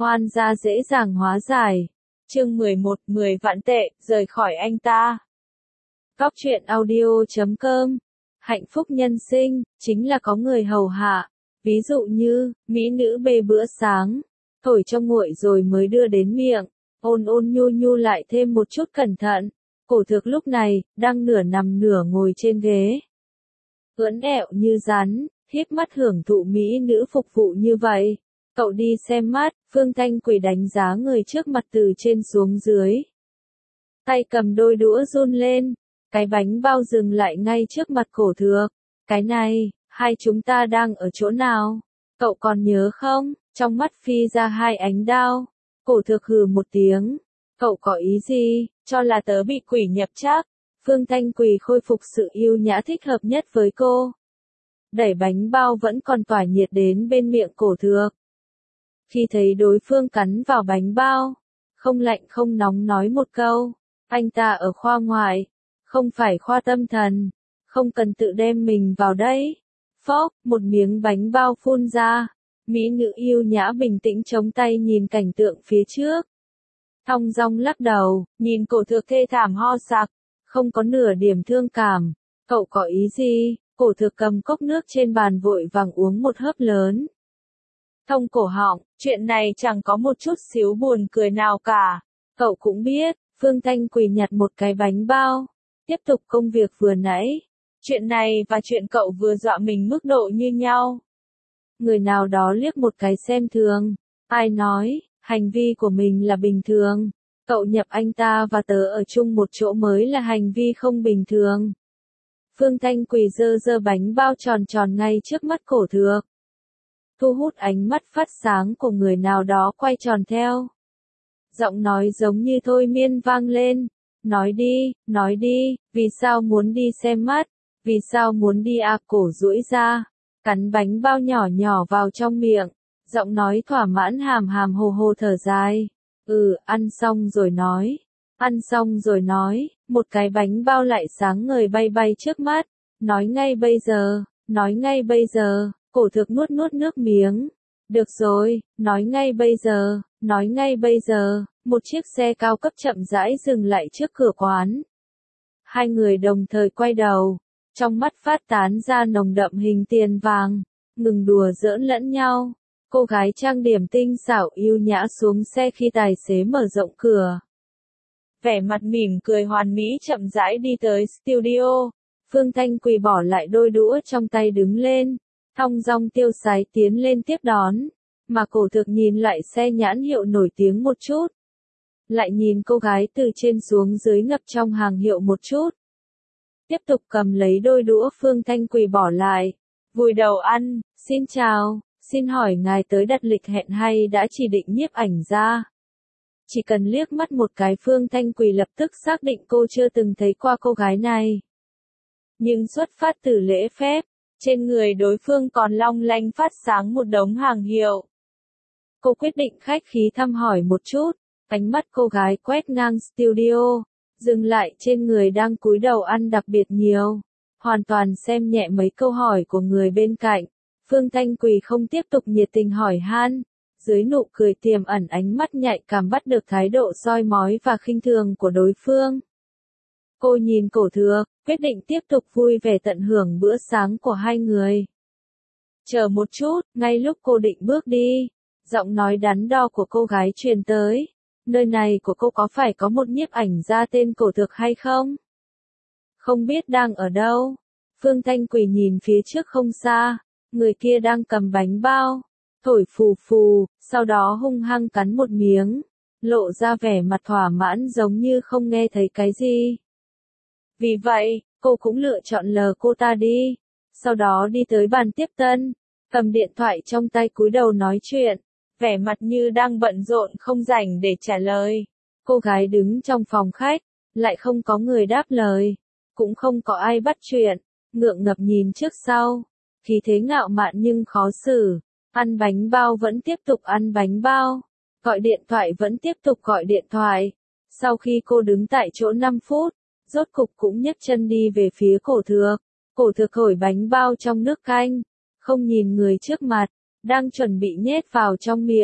Hoan gia dễ dàng hóa giải. Chương 11, 10 vạn tệ, rời khỏi anh ta. Góc truyện audio.com. Hạnh phúc nhân sinh, chính là có người hầu hạ. Ví dụ như, mỹ nữ bê bữa sáng, thổi cho nguội rồi mới đưa đến miệng, ôn ôn nhu nhu lại thêm một chút cẩn thận. Cổ Thược lúc này, đang nửa nằm nửa ngồi trên ghế. Ưỡn ẹo như rắn, híp mắt hưởng thụ mỹ nữ phục vụ như vậy. Cậu đi xem mắt, Phương Thanh Quỳ đánh giá người trước mặt từ trên xuống dưới. Tay cầm đôi đũa run lên, cái bánh bao dừng lại ngay trước mặt Cổ Thược. Cái này, hai chúng ta đang ở chỗ nào? Cậu còn nhớ không? Trong mắt phi ra hai ánh đao. Cổ Thược hừ một tiếng. Cậu có ý gì? Cho là tớ bị quỷ nhập chắc. Phương Thanh Quỳ khôi phục sự yêu nhã thích hợp nhất với cô. Đẩy bánh bao vẫn còn tỏa nhiệt đến bên miệng Cổ Thược. Khi thấy đối phương cắn vào bánh bao, không lạnh không nóng nói một câu, anh ta ở khoa ngoại, không phải khoa tâm thần, không cần tự đem mình vào đây. Phốc, một miếng bánh bao phun ra, mỹ nữ yêu nhã bình tĩnh chống tay nhìn cảnh tượng phía trước. Thong dong lắc đầu, nhìn Cổ Thược thê thảm ho sặc, không có nửa điểm thương cảm. Cậu có ý gì? Cổ Thược cầm cốc nước trên bàn vội vàng uống một hớp lớn. Thông cổ họng, chuyện này chẳng có một chút xíu buồn cười nào cả. Cậu cũng biết, Phương Thanh Quỳ nhặt một cái bánh bao, tiếp tục công việc vừa nãy. Chuyện này và chuyện cậu vừa dọa mình mức độ như nhau. Người nào đó liếc một cái xem thường. Ai nói, hành vi của mình là bình thường. Cậu nhập anh ta và tớ ở chung một chỗ mới là hành vi không bình thường. Phương Thanh Quỳ giơ giơ bánh bao tròn tròn ngay trước mắt Cổ Thược. Thu hút ánh mắt phát sáng của người nào đó quay tròn theo. Giọng nói giống như thôi miên vang lên. Nói đi, vì sao muốn đi xem mắt? Vì sao muốn đi à? Cổ duỗi ra, cắn bánh bao nhỏ nhỏ vào trong miệng. Giọng nói thỏa mãn hàm hàm hồ hồ thở dài. Ăn xong rồi nói. Ăn xong rồi nói, một cái bánh bao lại sáng ngời bay bay trước mắt. Nói ngay bây giờ. Cổ Thược nuốt nuốt nước miếng. Được rồi, nói ngay bây giờ, một chiếc xe cao cấp chậm rãi dừng lại trước cửa quán. Hai người đồng thời quay đầu, trong mắt phát tán ra nồng đậm hình tiền vàng, ngừng đùa giỡn lẫn nhau. Cô gái trang điểm tinh xảo yêu nhã xuống xe khi tài xế mở rộng cửa. Vẻ mặt mỉm cười hoàn mỹ chậm rãi đi tới studio. Phương Thanh Quỳ bỏ lại đôi đũa trong tay đứng lên. Thong dong tiêu sái tiến lên tiếp đón, mà Cổ Thược nhìn lại xe nhãn hiệu nổi tiếng một chút. Lại nhìn cô gái từ trên xuống dưới ngập trong hàng hiệu một chút. Tiếp tục cầm lấy đôi đũa Phương Thanh Quỳ bỏ lại. Vùi đầu ăn, xin chào, xin hỏi ngài tới đặt lịch hẹn hay đã chỉ định nhiếp ảnh ra? Chỉ cần liếc mắt một cái Phương Thanh Quỳ lập tức xác định cô chưa từng thấy qua cô gái này. Nhưng xuất phát từ lễ phép. Trên người đối phương còn long lanh phát sáng một đống hàng hiệu. Cô quyết định khách khí thăm hỏi một chút, ánh mắt cô gái quét ngang studio, dừng lại trên người đang cúi đầu ăn đặc biệt nhiều, hoàn toàn xem nhẹ mấy câu hỏi của người bên cạnh. Phương Thanh Quỳ không tiếp tục nhiệt tình hỏi han, dưới nụ cười tiềm ẩn ánh mắt nhạy cảm bắt được thái độ soi mói và khinh thường của đối phương. Cô nhìn Cổ Thược, quyết định tiếp tục vui vẻ tận hưởng bữa sáng của hai người. Chờ một chút, ngay lúc cô định bước đi, giọng nói đắn đo của cô gái truyền tới. Nơi này của cô có phải có một nhiếp ảnh gia tên Cổ Thược hay không? Không biết đang ở đâu. Phương Thanh Quỳ nhìn phía trước không xa, người kia đang cầm bánh bao, thổi phù phù, sau đó hung hăng cắn một miếng, lộ ra vẻ mặt thỏa mãn giống như không nghe thấy cái gì. Vì vậy, cô cũng lựa chọn lờ cô ta đi. Sau đó đi tới bàn tiếp tân, cầm điện thoại trong tay cúi đầu nói chuyện, vẻ mặt như đang bận rộn không rảnh để trả lời. Cô gái đứng trong phòng khách, lại không có người đáp lời, cũng không có ai bắt chuyện, ngượng ngập nhìn trước sau, khí thế ngạo mạn nhưng khó xử. Ăn bánh bao vẫn tiếp tục ăn bánh bao, gọi điện thoại vẫn tiếp tục gọi điện thoại. Sau khi cô đứng tại chỗ 5 phút, rốt cục cũng nhấc chân đi về phía Cổ Thược. Cổ Thược thổi bánh bao trong nước canh, không nhìn người trước mặt, đang chuẩn bị nhét vào trong miệng.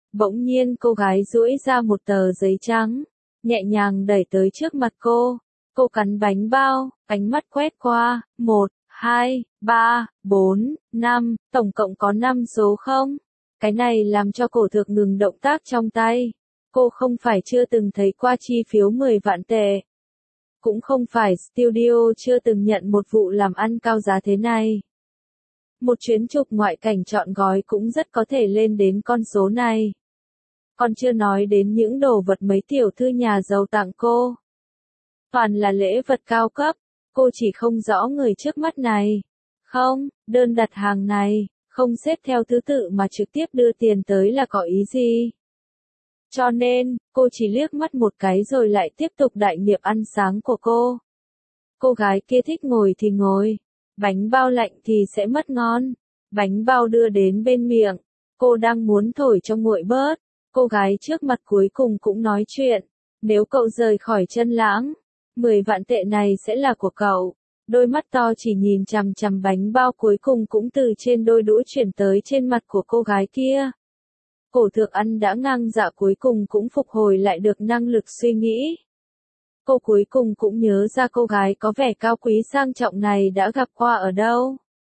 Bỗng nhiên cô gái duỗi ra một tờ giấy trắng, nhẹ nhàng đẩy tới trước mặt cô. Cô cắn bánh bao, ánh mắt quét qua, 1, 2, 3, 4, 5, tổng cộng có 5 số không? Cái này làm cho cổ thược ngừng động tác trong tay. Cô không phải chưa từng thấy qua chi phiếu 10 vạn tệ. Cũng không phải studio chưa từng nhận một vụ làm ăn cao giá thế này. Một chuyến chụp ngoại cảnh trọn gói cũng rất có thể lên đến con số này. Còn chưa nói đến những đồ vật mấy tiểu thư nhà giàu tặng cô. Toàn là lễ vật cao cấp, cô chỉ không rõ người trước mắt này. Không, đơn đặt hàng này, không xếp theo thứ tự mà trực tiếp đưa tiền tới là có ý gì? Cho nên, cô chỉ liếc mắt một cái rồi lại tiếp tục đại nghiệp ăn sáng của cô. Cô gái kia thích ngồi thì ngồi, bánh bao lạnh thì sẽ mất ngon. Bánh bao đưa đến bên miệng, cô đang muốn thổi cho nguội bớt. Cô gái trước mặt cuối cùng cũng nói chuyện. Nếu cậu rời khỏi Chân Lãng, 10 vạn tệ này sẽ là của cậu. Đôi mắt to chỉ nhìn chằm chằm bánh bao cuối cùng cũng từ trên đôi đũa chuyển tới trên mặt của cô gái kia. Cổ thược ăn đã ngang dạ cuối cùng cũng phục hồi lại được năng lực suy nghĩ. Cô cuối cùng cũng nhớ ra cô gái có vẻ cao quý sang trọng này đã gặp qua ở đâu.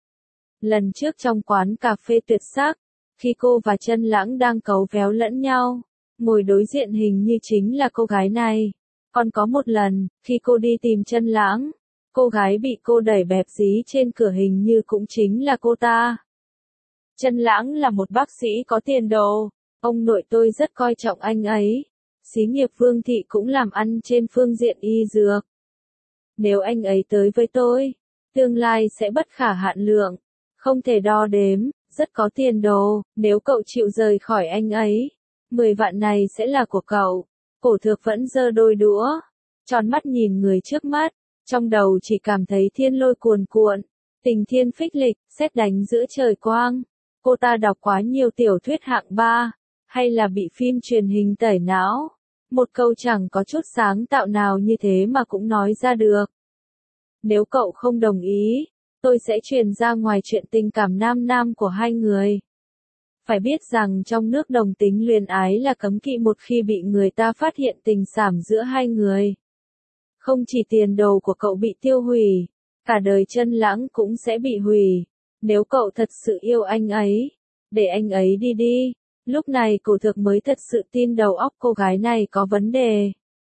Lần trước trong quán cà phê tuyệt sắc, khi cô và Chân Lãng đang cấu véo lẫn nhau, ngồi đối diện hình như chính là cô gái này. Còn có một lần, khi cô đi tìm Chân Lãng, cô gái bị cô đẩy bẹp dí trên cửa hình như cũng chính là cô ta. Chân Lãng là một bác sĩ có tiền đồ, ông nội tôi rất coi trọng anh ấy. Xí nghiệp Vương thị cũng làm ăn trên phương diện y dược. Nếu anh ấy tới với tôi, tương lai sẽ bất khả hạn lượng, không thể đo đếm, rất có tiền đồ. Nếu cậu chịu rời khỏi anh ấy, 10 vạn này sẽ là của cậu. Cổ thược vẫn giơ đôi đũa, tròn mắt nhìn người trước mắt, trong đầu chỉ cảm thấy thiên lôi cuồn cuộn, tình thiên phích lịch, sét đánh giữa trời quang. Cô ta đọc quá nhiều tiểu thuyết hạng 3, hay là bị phim truyền hình tẩy não. Một câu chẳng có chút sáng tạo nào như thế mà cũng nói ra được. Nếu cậu không đồng ý, tôi sẽ truyền ra ngoài chuyện tình cảm nam nam của hai người. Phải biết rằng trong nước đồng tính luyến ái là cấm kỵ một khi bị người ta phát hiện tình cảm giữa hai người. Không chỉ tiền đồ của cậu bị tiêu hủy, cả đời Chân Lãng cũng sẽ bị hủy. Nếu cậu thật sự yêu anh ấy, để anh ấy đi đi. Lúc này cổ thược mới thật sự tin đầu óc cô gái này có vấn đề.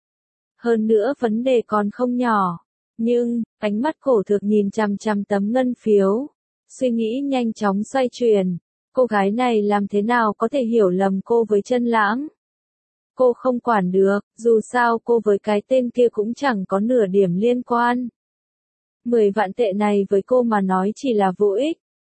Hơn nữa vấn đề còn không nhỏ. Nhưng, ánh mắt cổ thược nhìn chằm chằm tấm ngân phiếu. Suy nghĩ nhanh chóng xoay chuyển. Cô gái này làm thế nào có thể hiểu lầm cô với Chân Lãng? Cô không quản được, dù sao cô với cái tên kia cũng chẳng có nửa điểm liên quan. 10 vạn tệ này với cô mà nói chỉ là vô ích.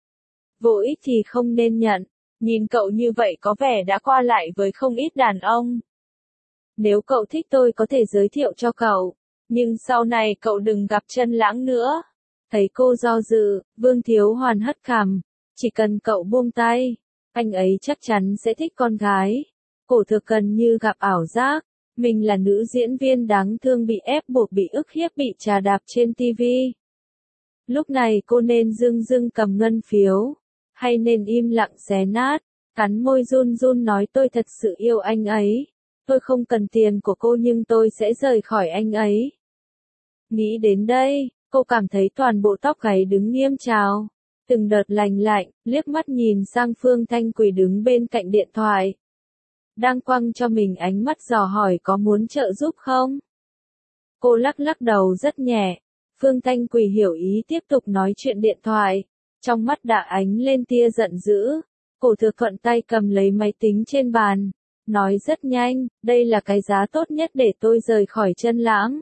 Vô ích thì không nên nhận. Nhìn cậu như vậy có vẻ đã qua lại với không ít đàn ông. Nếu cậu thích tôi có thể giới thiệu cho cậu, nhưng sau này cậu đừng gặp Chân Lãng nữa. Thấy cô do dự, Vương Thiếu Hoàn hất cằm, chỉ cần cậu buông tay, anh ấy chắc chắn sẽ thích con gái. Cổ thược cần như gặp ảo giác, mình là nữ diễn viên đáng thương bị ép buộc bị ức hiếp bị chà đạp trên TV. Lúc này cô nên dưng dưng cầm ngân phiếu, hay nên im lặng xé nát, cắn môi run run nói tôi thật sự yêu anh ấy. Tôi không cần tiền của cô nhưng tôi sẽ rời khỏi anh ấy. Nghĩ đến đây, cô cảm thấy toàn bộ tóc gáy đứng nghiêm trào. Từng đợt lành lạnh, liếc mắt nhìn sang Phương Thanh Quỳ đứng bên cạnh điện thoại. Đang quăng cho mình ánh mắt dò hỏi có muốn trợ giúp không? Cô lắc lắc đầu rất nhẹ. Phương Thanh Quỳ hiểu ý tiếp tục nói chuyện điện thoại. Trong mắt đã ánh lên tia giận dữ. Cổ thược thuận tay cầm lấy máy tính trên bàn. Nói rất nhanh, đây là cái giá tốt nhất để tôi rời khỏi Chân Lãng.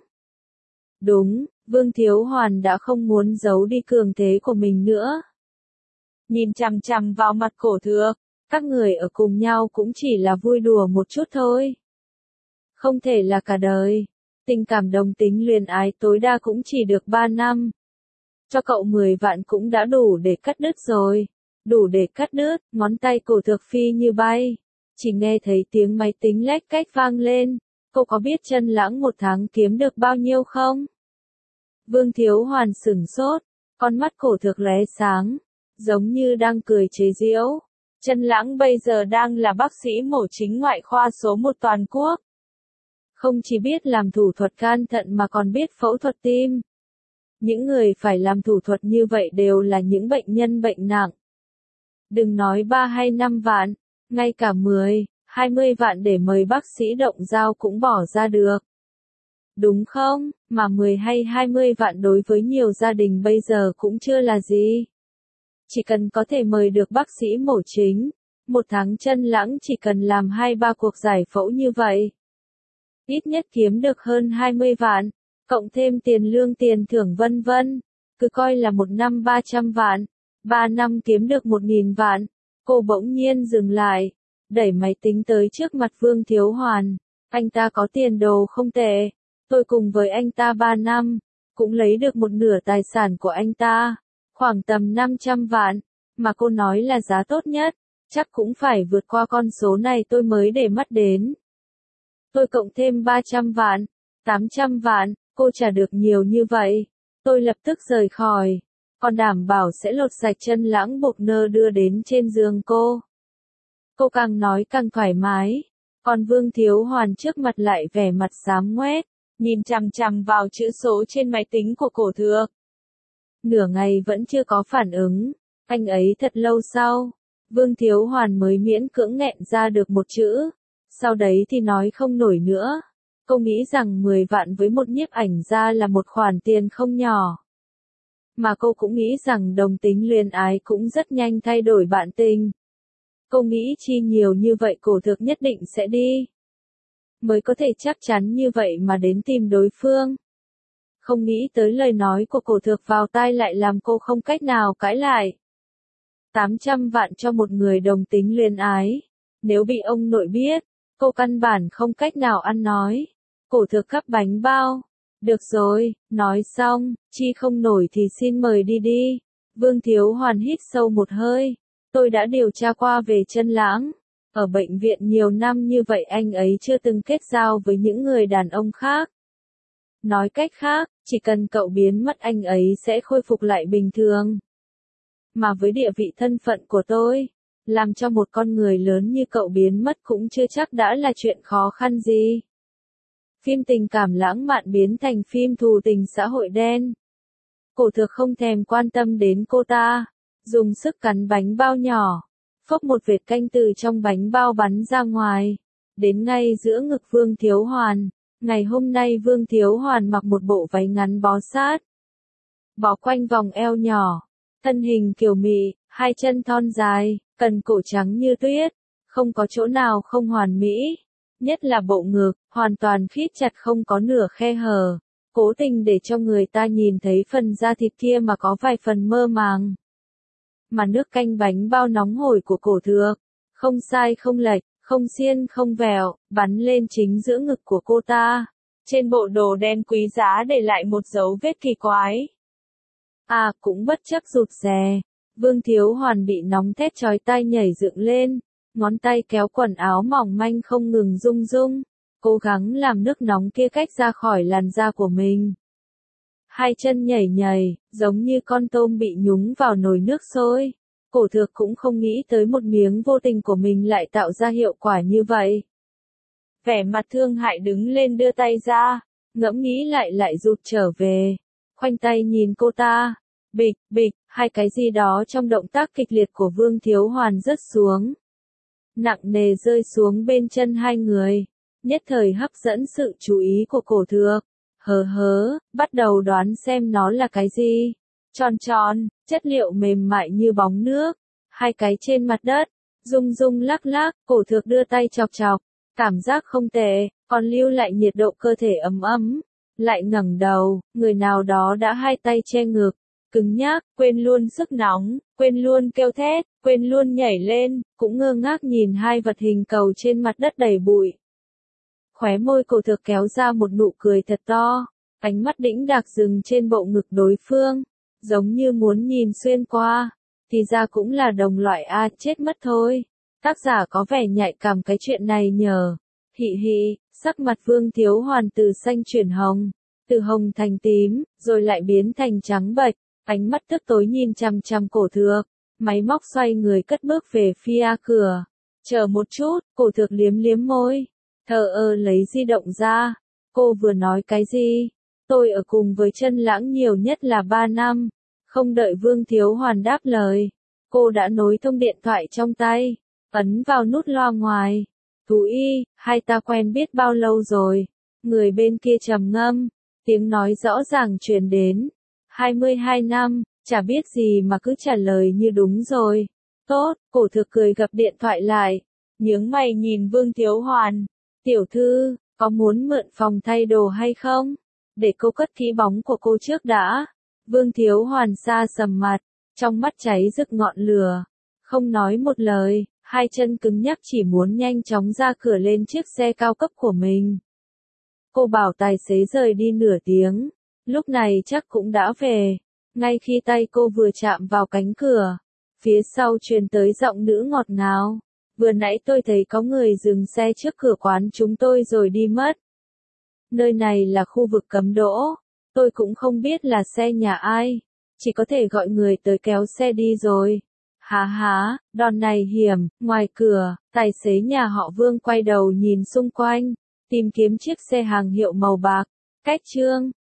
Đúng, Vương Thiếu Hoàn đã không muốn giấu đi cường thế của mình nữa. Nhìn chằm chằm vào mặt cổ thược, các người ở cùng nhau cũng chỉ là vui đùa một chút thôi. Không thể là cả đời. Tình cảm đồng tính luyến ái tối đa cũng chỉ được 3 năm. Cho cậu 10 vạn cũng đã đủ để cắt đứt rồi. Đủ để cắt đứt, ngón tay cổ thược phi như bay. Chỉ nghe thấy tiếng máy tính lách cách vang lên. Cô có biết Chân Lãng một tháng kiếm được bao nhiêu không? Vương Thiếu Hoàn sửng sốt. Con mắt cổ thược lóe sáng. Giống như đang cười chế giễu. Trân Lãng bây giờ đang là bác sĩ mổ chính ngoại khoa số 1 toàn quốc. Không chỉ biết làm thủ thuật gan thận mà còn biết phẫu thuật tim. Những người phải làm thủ thuật như vậy đều là những bệnh nhân bệnh nặng. Đừng nói 3 hay 5 vạn, ngay cả 10, 20 vạn để mời bác sĩ động dao cũng bỏ ra được. Đúng không? Mà 10 hay 20 vạn đối với nhiều gia đình bây giờ cũng chưa là gì. Chỉ cần có thể mời được bác sĩ mổ chính, một tháng Trân Lãng chỉ cần làm 2-3 cuộc giải phẫu như vậy. Ít nhất kiếm được hơn 20 vạn, cộng thêm tiền lương tiền thưởng vân vân, cứ coi là một năm 300 vạn, 3 năm kiếm được 1.000 vạn. Cô bỗng nhiên dừng lại, đẩy máy tính tới trước mặt Vương Thiếu Hoàn. Anh ta có tiền đồ không tệ, tôi cùng với anh ta 3 năm, cũng lấy được một nửa tài sản của anh ta, khoảng tầm 500 vạn, mà cô nói là giá tốt nhất, chắc cũng phải vượt qua con số này tôi mới để mắt đến. Tôi cộng thêm 300 vạn, 800 vạn, cô trả được nhiều như vậy. Tôi lập tức rời khỏi, còn đảm bảo sẽ lột sạch Trân Lãng bột nơ đưa đến trên giường cô. Cô càng nói càng thoải mái, còn Vương Thiếu Hoàn trước mặt lại vẻ mặt xám ngoét, nhìn chằm chằm vào chữ số trên máy tính của Cổ Thược. Nửa ngày vẫn chưa có phản ứng, anh ấy thật lâu sau, Vương Thiếu Hoàn mới miễn cưỡng nghẹn ra được một chữ, sau đấy thì nói không nổi nữa. Cô nghĩ rằng 10 vạn với một nhiếp ảnh gia là một khoản tiền không nhỏ. Mà cô cũng nghĩ rằng đồng tính luyến ái cũng rất nhanh thay đổi bạn tình. Cô nghĩ chi nhiều như vậy Cổ Thược nhất định sẽ đi. Mới có thể chắc chắn như vậy mà đến tìm đối phương. Không nghĩ tới lời nói của Cổ Thược vào tai lại làm cô không cách nào cãi lại. 800 vạn cho một người đồng tính luyến ái. Nếu bị ông nội biết, cô căn bản không cách nào ăn nói. Cổ Thược gắp bánh bao. Được rồi, nói xong, chi không nổi thì xin mời đi đi. Vương Thiếu Hoàn hít sâu một hơi. Tôi đã điều tra qua về Trân Lãng. Ở bệnh viện nhiều năm như vậy anh ấy chưa từng kết giao với những người đàn ông khác. Nói cách khác, chỉ cần cậu biến mất anh ấy sẽ khôi phục lại bình thường. Mà với địa vị thân phận của tôi, làm cho một con người lớn như cậu biến mất cũng chưa chắc đã là chuyện khó khăn gì. Phim tình cảm lãng mạn biến thành phim thù tình xã hội đen. Cổ Thược không thèm quan tâm đến cô ta, dùng sức cắn bánh bao nhỏ, phốc một vệt canh từ trong bánh bao bắn ra ngoài, đến ngay giữa ngực Vương Thiếu Hoàn. Ngày hôm nay Vương Thiếu Hoàn mặc một bộ váy ngắn bó sát, bó quanh vòng eo nhỏ, thân hình kiều mị, hai chân thon dài, cần cổ trắng như tuyết, không có chỗ nào không hoàn mỹ, nhất là bộ ngực, hoàn toàn khít chặt không có nửa khe hở, cố tình để cho người ta nhìn thấy phần da thịt kia mà có vài phần mơ màng. Mà nước canh bánh bao nóng hổi của Cổ Thược, không sai không lệch, không xiên không vẹo, bắn lên chính giữa ngực của cô ta. Trên bộ đồ đen quý giá để lại một dấu vết kỳ quái. À, cũng bất chấp rụt rè. Vương Thiếu Hoàn bị nóng thét chói tai nhảy dựng lên, ngón tay kéo quần áo mỏng manh không ngừng rung rung, cố gắng làm nước nóng kia cách ra khỏi làn da của mình. Hai chân nhảy nhảy, giống như con tôm bị nhúng vào nồi nước sôi. Cổ Thược cũng không nghĩ tới một miếng vô tình của mình lại tạo ra hiệu quả như vậy. Vẻ mặt thương hại đứng lên đưa tay ra, ngẫm nghĩ lại rụt trở về, khoanh tay nhìn cô ta. Bịch, bịch, hai cái gì đó trong động tác kịch liệt của Vương Thiếu Hoàn rớt xuống. Nặng nề rơi xuống bên chân hai người, nhất thời hấp dẫn sự chú ý của Cổ Thược. Bắt đầu đoán xem nó là cái gì. Tròn tròn, chất liệu mềm mại như bóng nước, hai cái trên mặt đất, rung rung lắc lắc, Cổ Thược đưa tay chọc chọc, cảm giác không tệ, còn lưu lại nhiệt độ cơ thể ấm ấm. Lại ngẩng đầu, người nào đó đã hai tay che ngực, cứng nhắc, quên luôn sức nóng, quên luôn kêu thét, quên luôn nhảy lên, cũng ngơ ngác nhìn hai vật hình cầu trên mặt đất đầy bụi. Khóe môi Cổ Thược kéo ra một nụ cười thật to, ánh mắt đĩnh đạc dừng trên bộ ngực đối phương, giống như muốn nhìn xuyên qua, thì ra cũng là đồng loại chết mất thôi. Tác giả có vẻ nhạy cảm cái chuyện này nhờ. Hị hị, sắc mặt Vương Thiếu Hoàn từ xanh chuyển hồng, từ hồng thành tím, rồi lại biến thành trắng bệch, ánh mắt tức tối nhìn chằm chằm Cổ Thược, máy móc xoay người cất bước về phía cửa. Chờ một chút, cổ thực liếm liếm môi. Thờ ơ lấy di động ra. Cô vừa nói cái gì? Tôi ở cùng với Chân Lãng nhiều nhất là 3 năm. Không đợi Vương Thiếu Hoàn đáp lời. Cô đã nối thông điện thoại trong tay. Ấn vào nút loa ngoài. Tú Y, hai ta quen biết bao lâu rồi? Người bên kia trầm ngâm. Tiếng nói rõ ràng truyền đến. 22 năm, chả biết gì mà cứ trả lời như đúng rồi. Tốt, cổ thực cười gập điện thoại lại. Nhướng mày nhìn Vương Thiếu Hoàn. Tiểu thư, có muốn mượn phòng thay đồ hay không? Để cô cất kỹ bóng của cô trước đã. Vương Thiếu Hoàn xa sầm mặt, trong mắt cháy rực ngọn lửa. Không nói một lời, hai chân cứng nhắc chỉ muốn nhanh chóng ra cửa lên chiếc xe cao cấp của mình. Cô bảo tài xế rời đi nửa tiếng, lúc này chắc cũng đã về. Ngay khi tay cô vừa chạm vào cánh cửa, phía sau truyền tới giọng nữ ngọt ngào. Vừa nãy tôi thấy có người dừng xe trước cửa quán chúng tôi rồi đi mất. Nơi này là khu vực cấm đỗ. Tôi cũng không biết là xe nhà ai. Chỉ có thể gọi người tới kéo xe đi rồi. Há há, đòn này hiểm. Ngoài cửa, tài xế nhà họ Vương quay đầu nhìn xung quanh. Tìm kiếm chiếc xe hàng hiệu màu bạc. Cách Trương,